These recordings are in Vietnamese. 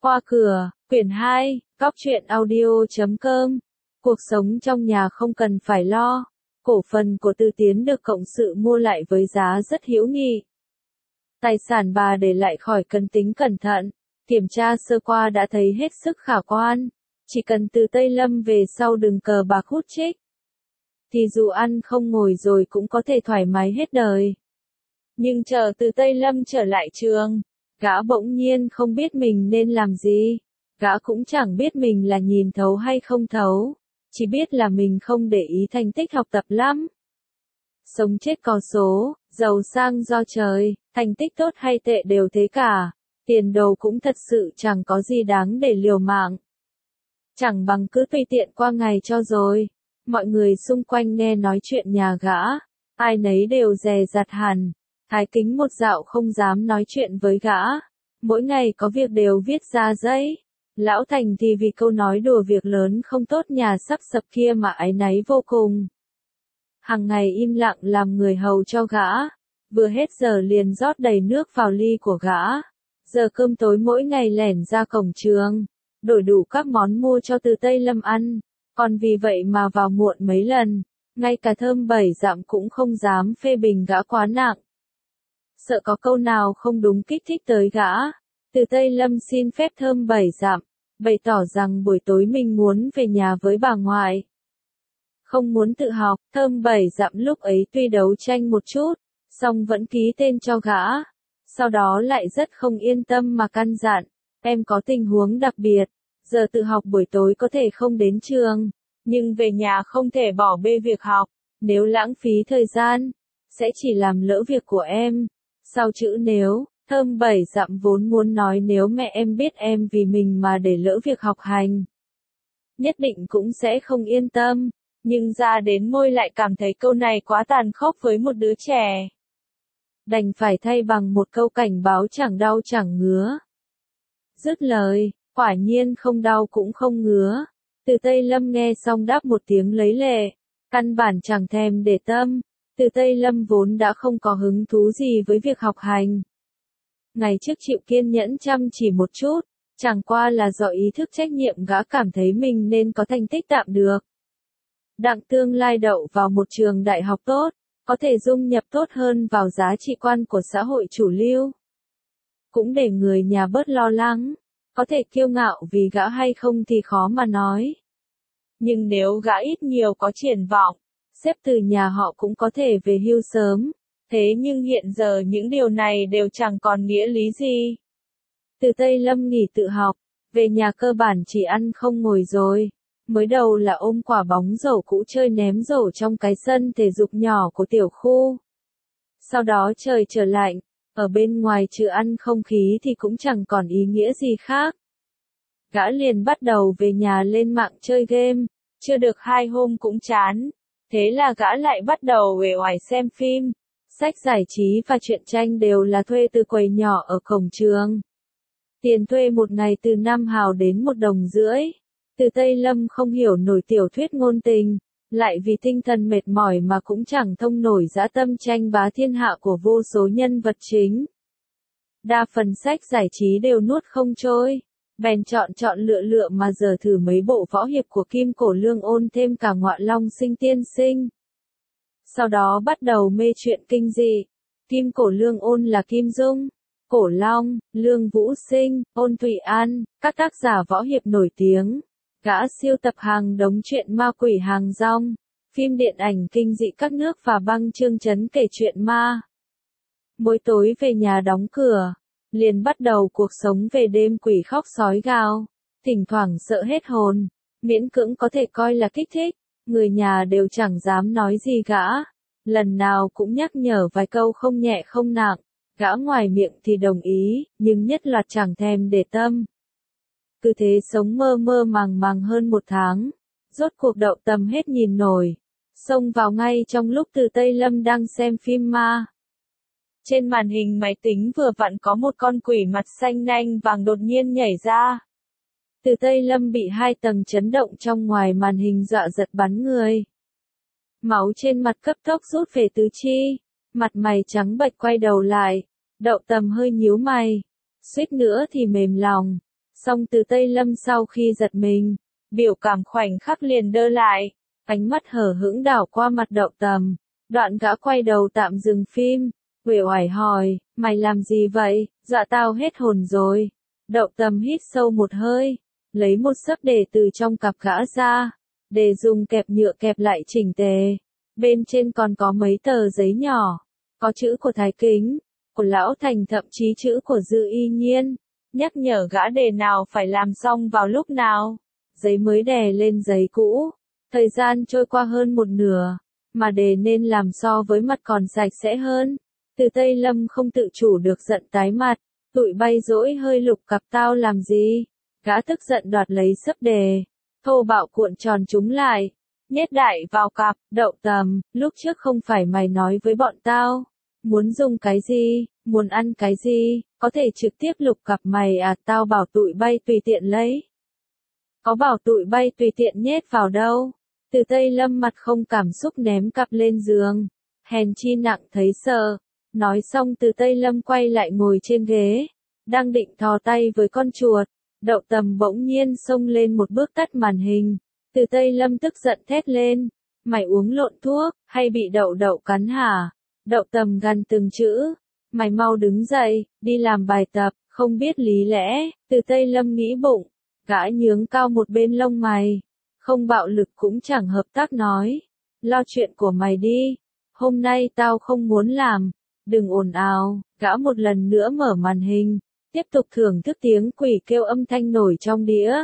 Qua cửa, quyển 2, Góc truyện audio.com. Cuộc sống trong nhà không cần phải lo. Cổ phần của Từ Tiến được cộng sự mua lại với giá rất hữu nghị. Tài sản bà để lại khỏi cần tính cẩn thận, kiểm tra sơ qua đã thấy hết sức khả quan. Chỉ cần từ Tây Lâm về sau đừng cờ bạc hút chích, thì dù ăn không ngồi rồi cũng có thể thoải mái hết đời. Nhưng chờ từ Tây Lâm trở lại trường, gã bỗng nhiên không biết mình nên làm gì. Gã cũng chẳng biết mình là nhìn thấu hay không thấu, chỉ biết là mình không để ý thành tích học tập lắm. Sống chết có số, giàu sang do trời, thành tích tốt hay tệ đều thế cả. Tiền đồ cũng thật sự chẳng có gì đáng để liều mạng. Chẳng bằng cứ tùy tiện qua ngày cho rồi. Mọi người xung quanh nghe nói chuyện nhà gã, ai nấy đều dè dặt hẳn. Thái Kính một dạo không dám nói chuyện với gã. Mỗi ngày có việc đều viết ra giấy. Lão Thành thì vì câu nói đùa việc lớn không tốt nhà sắp sập kia mà áy náy vô cùng. Hằng ngày im lặng làm người hầu cho gã. Vừa hết giờ liền rót đầy nước vào ly của gã. Giờ cơm tối mỗi ngày lẻn ra cổng trường, đổi đủ các món mua cho từ Tây Lâm ăn. Còn vì vậy mà vào muộn mấy lần, ngay cả Thơm Bảy Dặm cũng không dám phê bình gã quá nặng. Sợ có câu nào không đúng kích thích tới gã, từ Tây Lâm xin phép Thơm Bảy Dặm, bày tỏ rằng buổi tối mình muốn về nhà với bà ngoại. Không muốn tự học, Thơm Bảy Dặm lúc ấy tuy đấu tranh một chút, song vẫn ký tên cho gã. Sau đó lại rất không yên tâm mà căn dặn, em có tình huống đặc biệt, giờ tự học buổi tối có thể không đến trường, nhưng về nhà không thể bỏ bê việc học, nếu lãng phí thời gian, sẽ chỉ làm lỡ việc của em. Sau chữ nếu, Thơm Bảy Dặm vốn muốn nói nếu mẹ em biết em vì mình mà để lỡ việc học hành, nhất định cũng sẽ không yên tâm, nhưng ra đến môi lại cảm thấy câu này quá tàn khốc với một đứa trẻ. Đành phải thay bằng một câu cảnh báo chẳng đau chẳng ngứa. Dứt lời, quả nhiên không đau cũng không ngứa. Từ Tây Lâm nghe xong đáp một tiếng lấy lệ, căn bản chẳng thèm để tâm. Từ Tây Lâm vốn đã không có hứng thú gì với việc học hành. Ngày trước chịu kiên nhẫn chăm chỉ một chút, chẳng qua là do ý thức trách nhiệm gã cảm thấy mình nên có thành tích tạm được. Đặng tương lai đậu vào một trường đại học tốt, có thể dung nhập tốt hơn vào giá trị quan của xã hội chủ lưu. Cũng để người nhà bớt lo lắng, có thể kiêu ngạo vì gã hay không thì khó mà nói. Nhưng nếu gã ít nhiều có triển vọng, xếp từ nhà họ cũng có thể về hưu sớm. Thế nhưng hiện giờ những điều này đều chẳng còn nghĩa lý gì. Từ Tây Lâm nghỉ tự học, về nhà cơ bản chỉ ăn không ngồi rồi. Mới đầu là ôm quả bóng rổ cũ chơi ném rổ trong cái sân thể dục nhỏ của tiểu khu. Sau đó trời trở lạnh, ở bên ngoài trừ ăn không khí thì cũng chẳng còn ý nghĩa gì khác. Gã liền bắt đầu về nhà lên mạng chơi game, chưa được 2 hôm cũng chán. Thế là gã lại bắt đầu uể oải xem phim, sách giải trí và truyện tranh đều là thuê từ quầy nhỏ ở cổng trường. Tiền thuê một ngày từ 5 hào đến 1,50 đồng. Từ Tây Lâm không hiểu nổi tiểu thuyết ngôn tình, lại vì tinh thần mệt mỏi mà cũng chẳng thông nổi dã tâm tranh bá thiên hạ của vô số nhân vật chính. Đa phần sách giải trí đều nuốt không trôi, bèn chọn lựa mà giờ thử mấy bộ võ hiệp của Kim Cổ Lương ôn thêm cả Ngọa Long Sinh Tiên Sinh. Sau đó bắt đầu mê chuyện kinh dị. Kim Cổ Lương ôn là Kim Dung, Cổ Long, Lương Vũ Sinh, Ôn Thụy An, các tác giả võ hiệp nổi tiếng. Gã siêu tập hàng đống chuyện ma quỷ hàng rong, phim điện ảnh kinh dị các nước và băng chương trấn kể chuyện ma. Mỗi tối về nhà đóng cửa, liền bắt đầu cuộc sống về đêm quỷ khóc sói gào, thỉnh thoảng sợ hết hồn, miễn cưỡng có thể coi là kích thích, người nhà đều chẳng dám nói gì gã, lần nào cũng nhắc nhở vài câu không nhẹ không nặng, gã ngoài miệng thì đồng ý, nhưng nhất loạt chẳng thèm để tâm. Cứ thế sống mơ mơ màng hơn 1 tháng, rốt cuộc Đậu Tầm hết nhìn nổi, xông vào ngay trong lúc Từ Tây Lâm đang xem phim ma. Trên màn hình máy tính vừa vặn có một con quỷ mặt xanh nanh vàng đột nhiên nhảy ra. Từ Tây Lâm bị 2 tầng chấn động trong ngoài màn hình dọa giật bắn người. Máu trên mặt cấp tốc rút về tứ chi, mặt mày trắng bệch quay đầu lại, Đậu Tầm hơi nhíu mày, suýt nữa thì mềm lòng. Song Từ Tây Lâm sau khi giật mình, biểu cảm khoảnh khắc liền đơ lại, ánh mắt hờ hững đảo qua mặt Đậu Tầm, đoạn gã quay đầu tạm dừng phim, uể oải hỏi, mày làm gì vậy, dọa tao hết hồn rồi. Đậu Tầm hít sâu một hơi, lấy một xấp đề từ trong cặp gã ra, để dùng kẹp nhựa kẹp lại chỉnh tề. Bên trên còn có mấy tờ giấy nhỏ, có chữ của Thái Kính, của Lão Thành, thậm chí chữ của Dư Y Nhiên, nhắc nhở gã đề nào phải làm xong vào lúc nào. Giấy mới đè lên giấy cũ, thời gian trôi qua hơn một nửa, mà đề nên làm so với mặt còn sạch sẽ hơn. Từ Tây Lâm không tự chủ được giận tái mặt, tụi bay dỗi hơi lục cặp tao làm gì? Gã tức giận đoạt lấy xấp đề, thô bạo cuộn tròn chúng lại, nhét đại vào cặp. Đậu Tầm, lúc trước không phải mày nói với bọn tao, muốn dùng cái gì, muốn ăn cái gì, có thể trực tiếp lục cặp mày à? Tao bảo tụi bay tùy tiện lấy. Có bảo tụi bay tùy tiện nhét vào đâu. Từ Tây Lâm mặt không cảm xúc ném cặp lên giường, hèn chi nặng thấy sợ. Nói xong Từ Tây Lâm quay lại ngồi trên ghế, đang định thò tay với con chuột. Đậu Tầm bỗng nhiên xông lên một bước tắt màn hình. Từ Tây Lâm tức giận thét lên, mày uống lộn thuốc, hay bị đậu đậu cắn hả? Đậu Tầm gằn từng chữ, mày mau đứng dậy, đi làm bài tập, không biết lý lẽ. Từ Tây Lâm nghĩ bụng, gã nhướng cao một bên lông mày, không bạo lực cũng chẳng hợp tác nói, lo chuyện của mày đi, hôm nay tao không muốn làm, đừng ồn ào. Gã một lần nữa mở màn hình, tiếp tục thưởng thức tiếng quỷ kêu âm thanh nổi trong đĩa.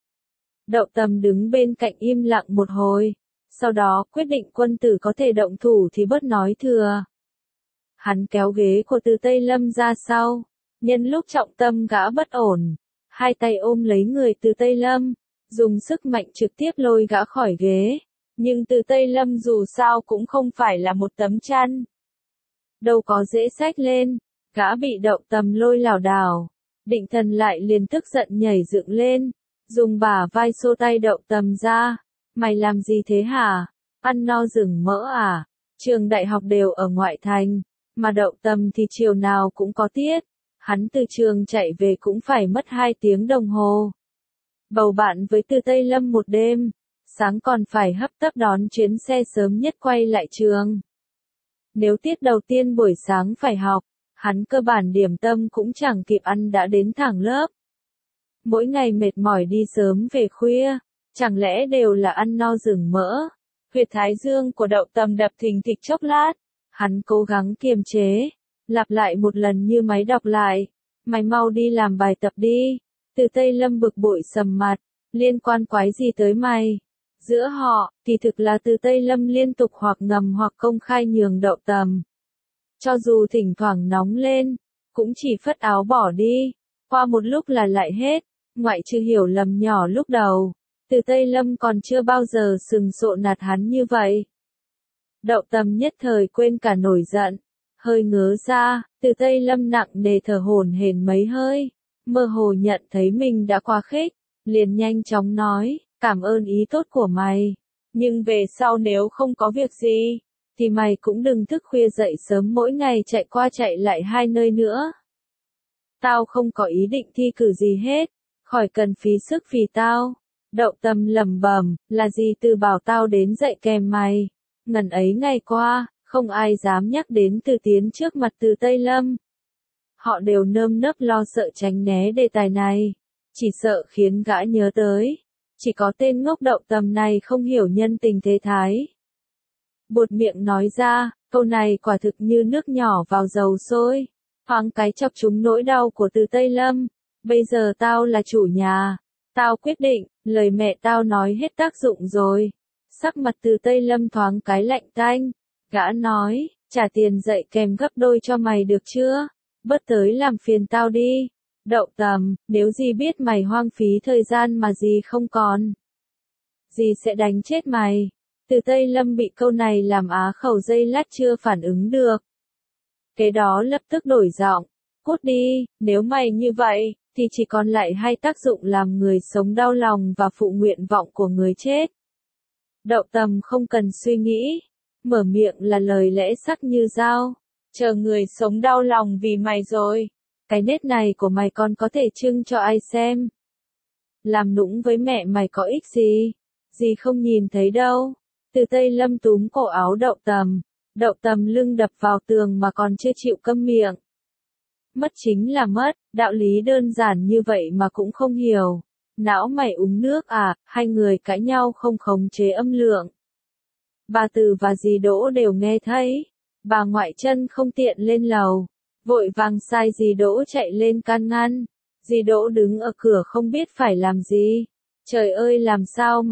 Đậu Tầm đứng bên cạnh im lặng một hồi, sau đó quyết định quân tử có thể động thủ thì bớt nói thừa. Hắn kéo ghế của Từ Tây Lâm ra sau, nhân lúc trọng tâm gã bất ổn, hai tay ôm lấy người Từ Tây Lâm, dùng sức mạnh trực tiếp lôi gã khỏi ghế. Nhưng Từ Tây Lâm dù sao cũng không phải là một tấm chăn, đâu có dễ xách lên. Gã bị Đậu Tầm lôi lảo đảo, định thần lại liền tức giận nhảy dựng lên, dùng bả vai xô tay Đậu Tầm ra. Mày làm gì thế hả? Ăn no rừng mỡ à? Trường đại học đều ở ngoại thành, mà Đậu Tầm thì chiều nào cũng có tiết. Hắn từ trường chạy về cũng phải mất 2 tiếng đồng hồ. Bầu bạn với Từ Tây Lâm một đêm, sáng còn phải hấp tấp đón chuyến xe sớm nhất quay lại trường. Nếu tiết đầu tiên buổi sáng phải học, hắn cơ bản điểm tâm cũng chẳng kịp ăn đã đến thẳng lớp. Mỗi ngày mệt mỏi đi sớm về khuya, chẳng lẽ đều là ăn no rừng mỡ? Huyệt thái dương của Đậu Tầm đập thình thịch chốc lát, hắn cố gắng kiềm chế, lặp lại một lần như máy đọc lại, mày mau đi làm bài tập đi. Từ Tây Lâm bực bội sầm mặt, liên quan quái gì tới mày? Giữa họ, kỳ thực là Từ Tây Lâm liên tục hoặc ngầm hoặc công khai nhường Đậu Tầm. Cho dù thỉnh thoảng nóng lên, cũng chỉ phất áo bỏ đi, qua một lúc là lại hết, ngoại trừ hiểu lầm nhỏ lúc đầu. Từ Tây Lâm còn chưa bao giờ sừng sộ nạt hắn như vậy. Đậu Tầm nhất thời quên cả nổi giận, hơi ngớ ra. Từ Tây Lâm nặng nề thở hổn hển mấy hơi, mơ hồ nhận thấy mình đã quá khích, liền nhanh chóng nói, cảm ơn ý tốt của mày, nhưng về sau nếu không có việc gì, thì mày cũng đừng thức khuya dậy sớm mỗi ngày chạy qua chạy lại 2 nơi nữa. Tao không có ý định thi cử gì hết, khỏi cần phí sức vì tao. Đậu Tầm lẩm bẩm, là gì Từ bảo tao đến dạy kèm mày. Ngần ấy ngày qua, không ai dám nhắc đến Từ Tiến trước mặt Từ Tây Lâm. Họ đều nơm nớp lo sợ tránh né đề tài này, chỉ sợ khiến gã nhớ tới. Chỉ có tên ngốc Đậu Tầm này không hiểu nhân tình thế thái. Buột miệng nói ra, câu này quả thực như nước nhỏ vào dầu sôi, thoáng cái chọc trúng nỗi đau của Từ Tây Lâm. Bây giờ tao là chủ nhà, tao quyết định, lời mẹ tao nói hết tác dụng rồi. Sắc mặt Từ Tây Lâm thoáng cái lạnh tanh, gã nói, trả tiền dạy kèm gấp đôi cho mày được chưa? Bớt tới làm phiền tao đi. Đậu Tầm, nếu dì biết mày hoang phí thời gian mà dì không còn, dì sẽ đánh chết mày. Từ Tây Lâm bị câu này làm á khẩu giây lát chưa phản ứng được. Kế đó lập tức đổi giọng, cút đi, nếu mày như vậy, thì chỉ còn lại hai tác dụng làm người sống đau lòng và phụ nguyện vọng của người chết. Đậu Tầm không cần suy nghĩ, mở miệng là lời lẽ sắc như dao, chờ người sống đau lòng vì mày rồi. Cái nết này của mày còn có thể trưng cho ai xem. làm nũng với mẹ mày có ích gì? Dì không nhìn thấy đâu. Từ Tây Lâm túm cổ áo Đậu Tầm lưng đập vào tường mà còn chưa chịu câm miệng. Mất chính là mất, đạo lý đơn giản như vậy mà cũng không hiểu. Não mày uống nước à? Hai người cãi nhau không khống chế âm lượng. Bà Từ và dì Đỗ đều nghe thấy. Bà ngoại chân không tiện lên lầu, vội vàng sai dì Đỗ chạy lên can ngăn. Dì Đỗ đứng ở cửa không biết phải làm gì. Trời ơi, làm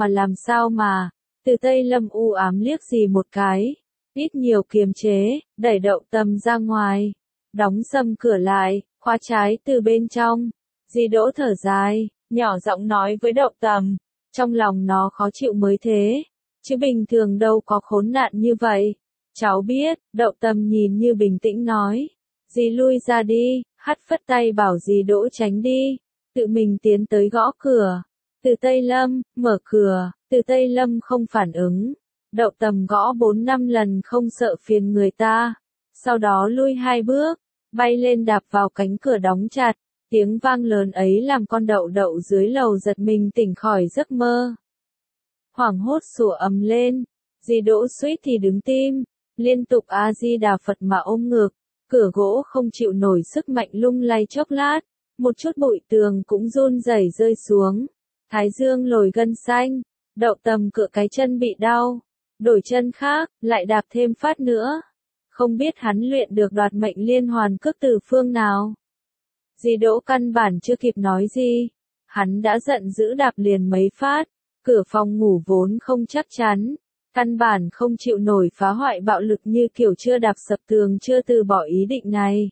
sao mà. Từ Tây Lâm u ám liếc dì một cái, ít nhiều kiềm chế, đẩy Đậu Tầm ra ngoài, đóng sầm cửa lại, khóa trái từ bên trong. Dì Đỗ thở dài, nhỏ giọng nói với Đậu Tầm, trong lòng nó khó chịu mới thế, chứ bình thường đâu có khốn nạn như vậy. Cháu biết. Đậu Tầm nhìn như bình tĩnh nói. Dì lui ra đi, hắt phất tay bảo dì Đỗ tránh đi, tự mình tiến tới gõ cửa. Từ Tây Lâm, mở cửa. Từ Tây Lâm không phản ứng. Đậu Tầm gõ 4-5 lần không sợ phiền người ta, sau đó lui 2 bước, bay lên đạp vào cánh cửa đóng chặt. Tiếng vang lớn ấy làm con Đậu dưới lầu giật mình tỉnh khỏi giấc mơ. Hoảng hốt sủa ầm lên. Dì Đỗ suýt thì đứng tim, liên tục A Di Đà Phật mà ôm ngực. Cửa gỗ không chịu nổi sức mạnh lung lay chốc lát, một chút bụi tường cũng run rẩy rơi xuống. Thái dương nổi gân xanh. Đậu Tầm cựa cái chân bị đau, đổi chân khác, lại đạp thêm phát nữa. Không biết hắn luyện được đoạt mệnh liên hoàn cước từ phương nào. Dì Đỗ căn bản chưa kịp nói gì, hắn đã giận dữ đạp liền mấy phát. Cửa phòng ngủ vốn không chắc chắn, căn bản không chịu nổi phá hoại bạo lực như kiểu chưa đạp sập tường chưa từ bỏ ý định này.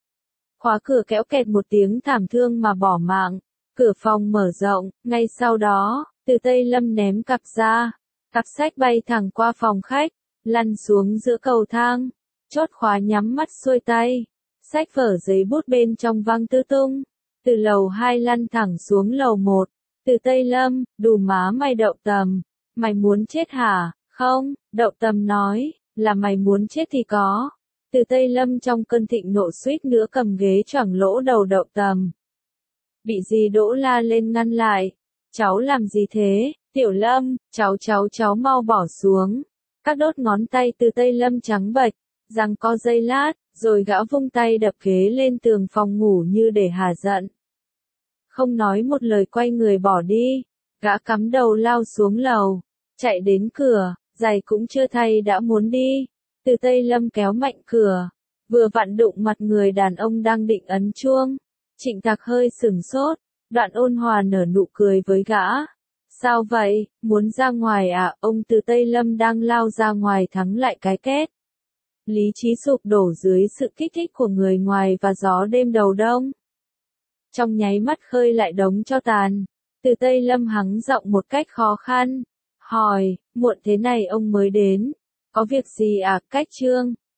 Khóa cửa kéo kẹt một tiếng thảm thương mà bỏ mạng. Cửa phòng mở rộng, ngay sau đó, Từ Tây Lâm ném cặp ra. Cặp sách bay thẳng qua phòng khách, lăn xuống giữa cầu thang. Chốt khóa nhắm mắt xuôi tay. Sách vở giấy bút bên trong văng tứ tung. Từ lầu 2 lăn thẳng xuống lầu 1. Từ Tây Lâm, đù má mày Đậu Tầm. Mày muốn chết hả? Không, Đậu Tầm nói, là mày muốn chết thì có. Từ Tây Lâm trong cơn thịnh nộ suýt nữa cầm ghế choảng lỗ đầu Đậu Tầm. Bị dì Đỗ la lên ngăn lại. Cháu làm gì thế? Tiểu Lâm, cháu mau bỏ xuống. Các đốt ngón tay Từ Tây Lâm trắng bệch, giằng co giây lát, rồi gã vung tay đập ghế lên tường phòng ngủ như để hả giận. Không nói một lời quay người bỏ đi, gã cắm đầu lao xuống lầu, chạy đến cửa, giày cũng chưa thay đã muốn đi. Từ Tây Lâm kéo mạnh cửa, vừa vặn đụng mặt người đàn ông đang định ấn chuông. Trịnh Tạc hơi sửng sốt, Đoạn ôn hòa nở nụ cười với gã. Sao vậy, muốn ra ngoài à? Ông từ Tây Lâm đang lao ra ngoài thắng lại cái két. Lý trí sụp đổ dưới sự kích thích của người ngoài và gió đêm đầu đông. Trong nháy mắt khơi lại đống tro tàn. Từ Tây Lâm hắng giọng một cách khó khăn. Hỏi, muộn thế này ông mới đến. Có việc gì à? Cách Trương,